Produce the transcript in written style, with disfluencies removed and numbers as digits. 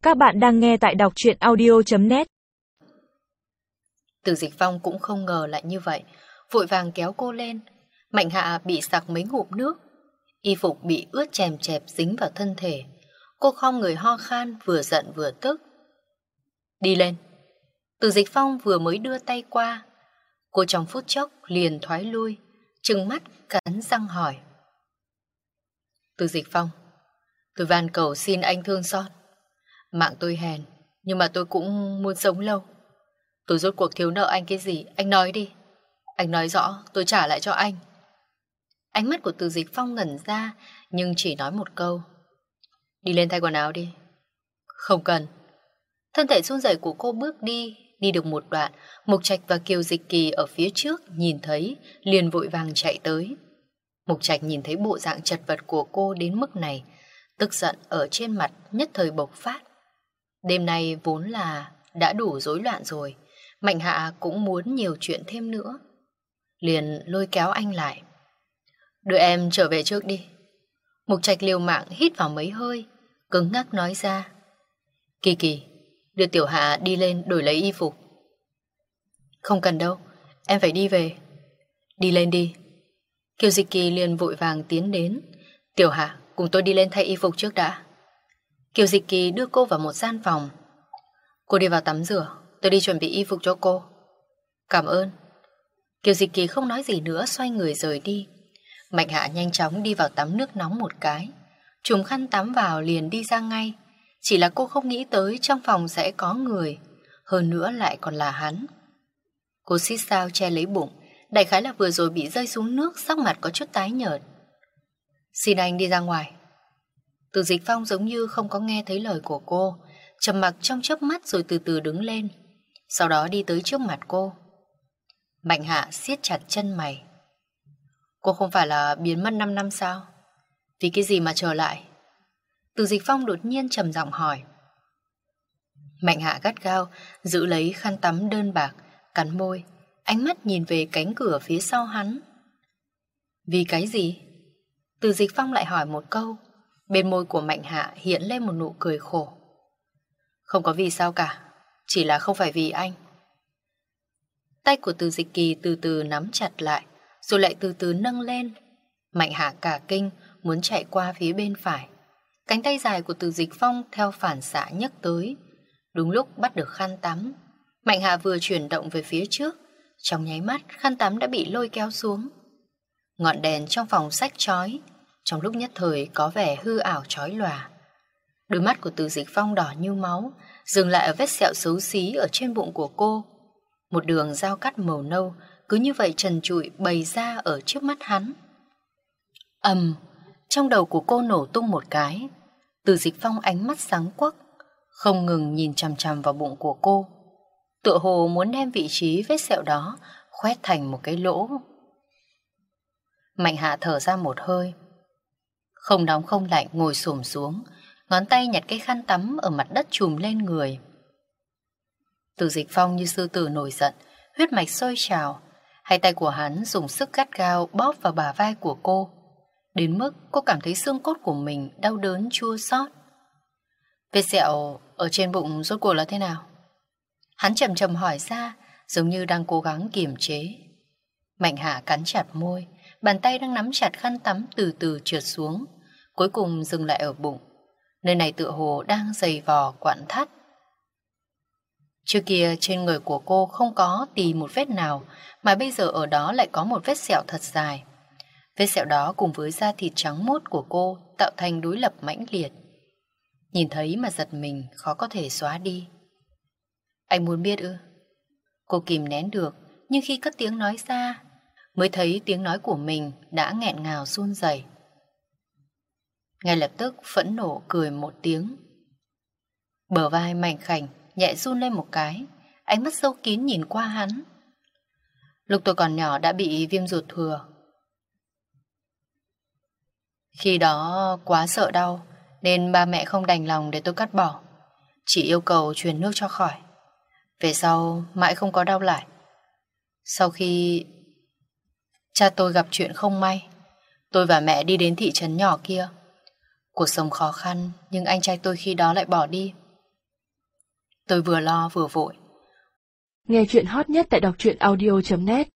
Các bạn đang nghe tại đọc truyện audio.net. Từ Dịch Phong cũng không ngờ lại như vậy, vội vàng kéo cô lên. Mạnh Hạ bị sặc mấy ngụm nước, y phục bị ướt chèm chẹp dính vào thân thể. Cô khom người ho khan, vừa giận vừa tức. Đi lên. Từ Dịch Phong vừa mới đưa tay qua, cô trong phút chốc liền thoái lui, trừng mắt cắn răng hỏi. Từ Dịch Phong, tôi van cầu xin anh thương xót. Mạng tôi hèn, nhưng mà tôi cũng muốn sống lâu. Tôi rốt cuộc thiếu nợ anh cái gì, anh nói đi. Anh nói rõ, tôi trả lại cho anh. Ánh mắt của Từ Dịch Phong ngẩn ra, nhưng chỉ nói một câu. Đi lên thay quần áo đi. Không cần. Thân thể run rẩy của cô bước đi được một đoạn, Mục Trạch và Kiều Dịch Kỳ ở phía trước nhìn thấy, liền vội vàng chạy tới. Mục Trạch nhìn thấy bộ dạng chật vật của cô đến mức này, tức giận ở trên mặt nhất thời bộc phát. Đêm nay vốn là đã đủ rối loạn rồi, Mạnh Hạ cũng muốn nhiều chuyện thêm nữa. Liền lôi kéo anh lại. Đưa em trở về trước đi. Mục Trạch liều mạng hít vào mấy hơi, cứng ngắc nói ra. Kỳ Kỳ, đưa Tiểu Hạ đi lên đổi lấy y phục. Không cần đâu, em phải đi về. Đi lên đi. Kiều Dịch Kỳ liền vội vàng tiến đến. Tiểu Hạ, cùng tôi đi lên thay y phục trước đã. Kiều Dịch Kỳ đưa cô vào một gian phòng. Cô đi vào tắm rửa, tôi đi chuẩn bị y phục cho cô. Cảm ơn. Kiều Dịch Kỳ không nói gì nữa, xoay người rời đi. Mạnh Hạ nhanh chóng đi vào tắm nước nóng một cái, trùm khăn tắm vào liền đi ra ngay. Chỉ là cô không nghĩ tới trong phòng sẽ có người, hơn nữa lại còn là hắn. Cô xít sao che lấy bụng, đại khái là vừa rồi bị rơi xuống nước, sắc mặt có chút tái nhợt. Xin anh đi ra ngoài. Từ Dịch Phong giống như không có nghe thấy lời của cô, trầm mặc trong chớp mắt rồi từ từ đứng lên, sau đó đi tới trước mặt cô. Mạnh Hạ siết chặt chân mày. Cô không phải là biến mất 5 năm sao? Vì cái gì mà trở lại? Từ Dịch Phong đột nhiên trầm giọng hỏi. Mạnh Hạ gắt gao giữ lấy khăn tắm đơn bạc, cắn môi, ánh mắt nhìn về cánh cửa phía sau hắn. Vì cái gì? Từ Dịch Phong lại hỏi một câu. Bên môi của Mạnh Hạ hiện lên một nụ cười khổ. Không có vì sao cả, chỉ là không phải vì anh. Tay của Từ Dịch Kỳ từ từ nắm chặt lại, rồi lại từ từ nâng lên. Mạnh Hạ cả kinh, muốn chạy qua phía bên phải. Cánh tay dài của Từ Dịch Phong theo phản xạ nhấc tới. Đúng lúc bắt được khăn tắm, Mạnh Hạ vừa chuyển động về phía trước, trong nháy mắt khăn tắm đã bị lôi kéo xuống. Ngọn đèn trong phòng sách chói, trong lúc nhất thời có vẻ hư ảo chói lòa. Đôi mắt của Từ Dịch Phong đỏ như máu, dừng lại ở vết sẹo xấu xí ở trên bụng của cô. Một đường dao cắt màu nâu cứ như vậy trần trụi bày ra ở trước mắt hắn. Ầm, trong đầu của cô nổ tung một cái. Từ Dịch Phong ánh mắt sáng quắc, không ngừng nhìn chằm chằm vào bụng của cô, tựa hồ muốn đem vị trí vết sẹo đó khoét thành một cái lỗ. Mạnh Hạ thở ra một hơi, không nóng không lạnh ngồi xổm xuống, ngón tay nhặt cái khăn tắm ở mặt đất chùm lên người. Từ Dịch Phong như sư tử nổi giận, huyết mạch sôi trào. Hai tay của hắn dùng sức gắt gao bóp vào bả vai của cô, đến mức cô cảm thấy xương cốt của mình đau đớn chua xót. Vết sẹo ở trên bụng rốt cuộc là thế nào? Hắn chậm chậm hỏi ra, giống như đang cố gắng kiềm chế. Mạnh Hạ cắn chặt môi, bàn tay đang nắm chặt khăn tắm từ từ trượt xuống, cuối cùng dừng lại ở bụng. Nơi này tựa hồ đang giày vò quặn thắt. Trước kia trên người của cô không có tì một vết nào, mà bây giờ ở đó lại có một vết sẹo thật dài. Vết sẹo đó cùng với da thịt trắng muốt của cô tạo thành đối lập mãnh liệt. Nhìn thấy mà giật mình, khó có thể xóa đi. Anh muốn biết ư? Cô kìm nén được, nhưng khi cất tiếng nói ra, mới thấy tiếng nói của mình đã nghẹn ngào run rẩy. Ngay lập tức phẫn nộ cười một tiếng. Bờ vai mảnh khảnh nhẹ run lên một cái, ánh mắt sâu kín nhìn qua hắn. Lúc tôi còn nhỏ đã bị viêm ruột thừa. Khi đó quá sợ đau, nên ba mẹ không đành lòng để tôi cắt bỏ, chỉ yêu cầu truyền nước cho khỏi. Về sau mãi không có đau lại. Sau khi cha tôi gặp chuyện không may, tôi và mẹ đi đến thị trấn nhỏ kia. Cuộc sống khó khăn, nhưng anh trai tôi khi đó lại bỏ đi. Tôi vừa lo vừa vội. Nghe chuyện hot nhất tại đọc truyện audio.net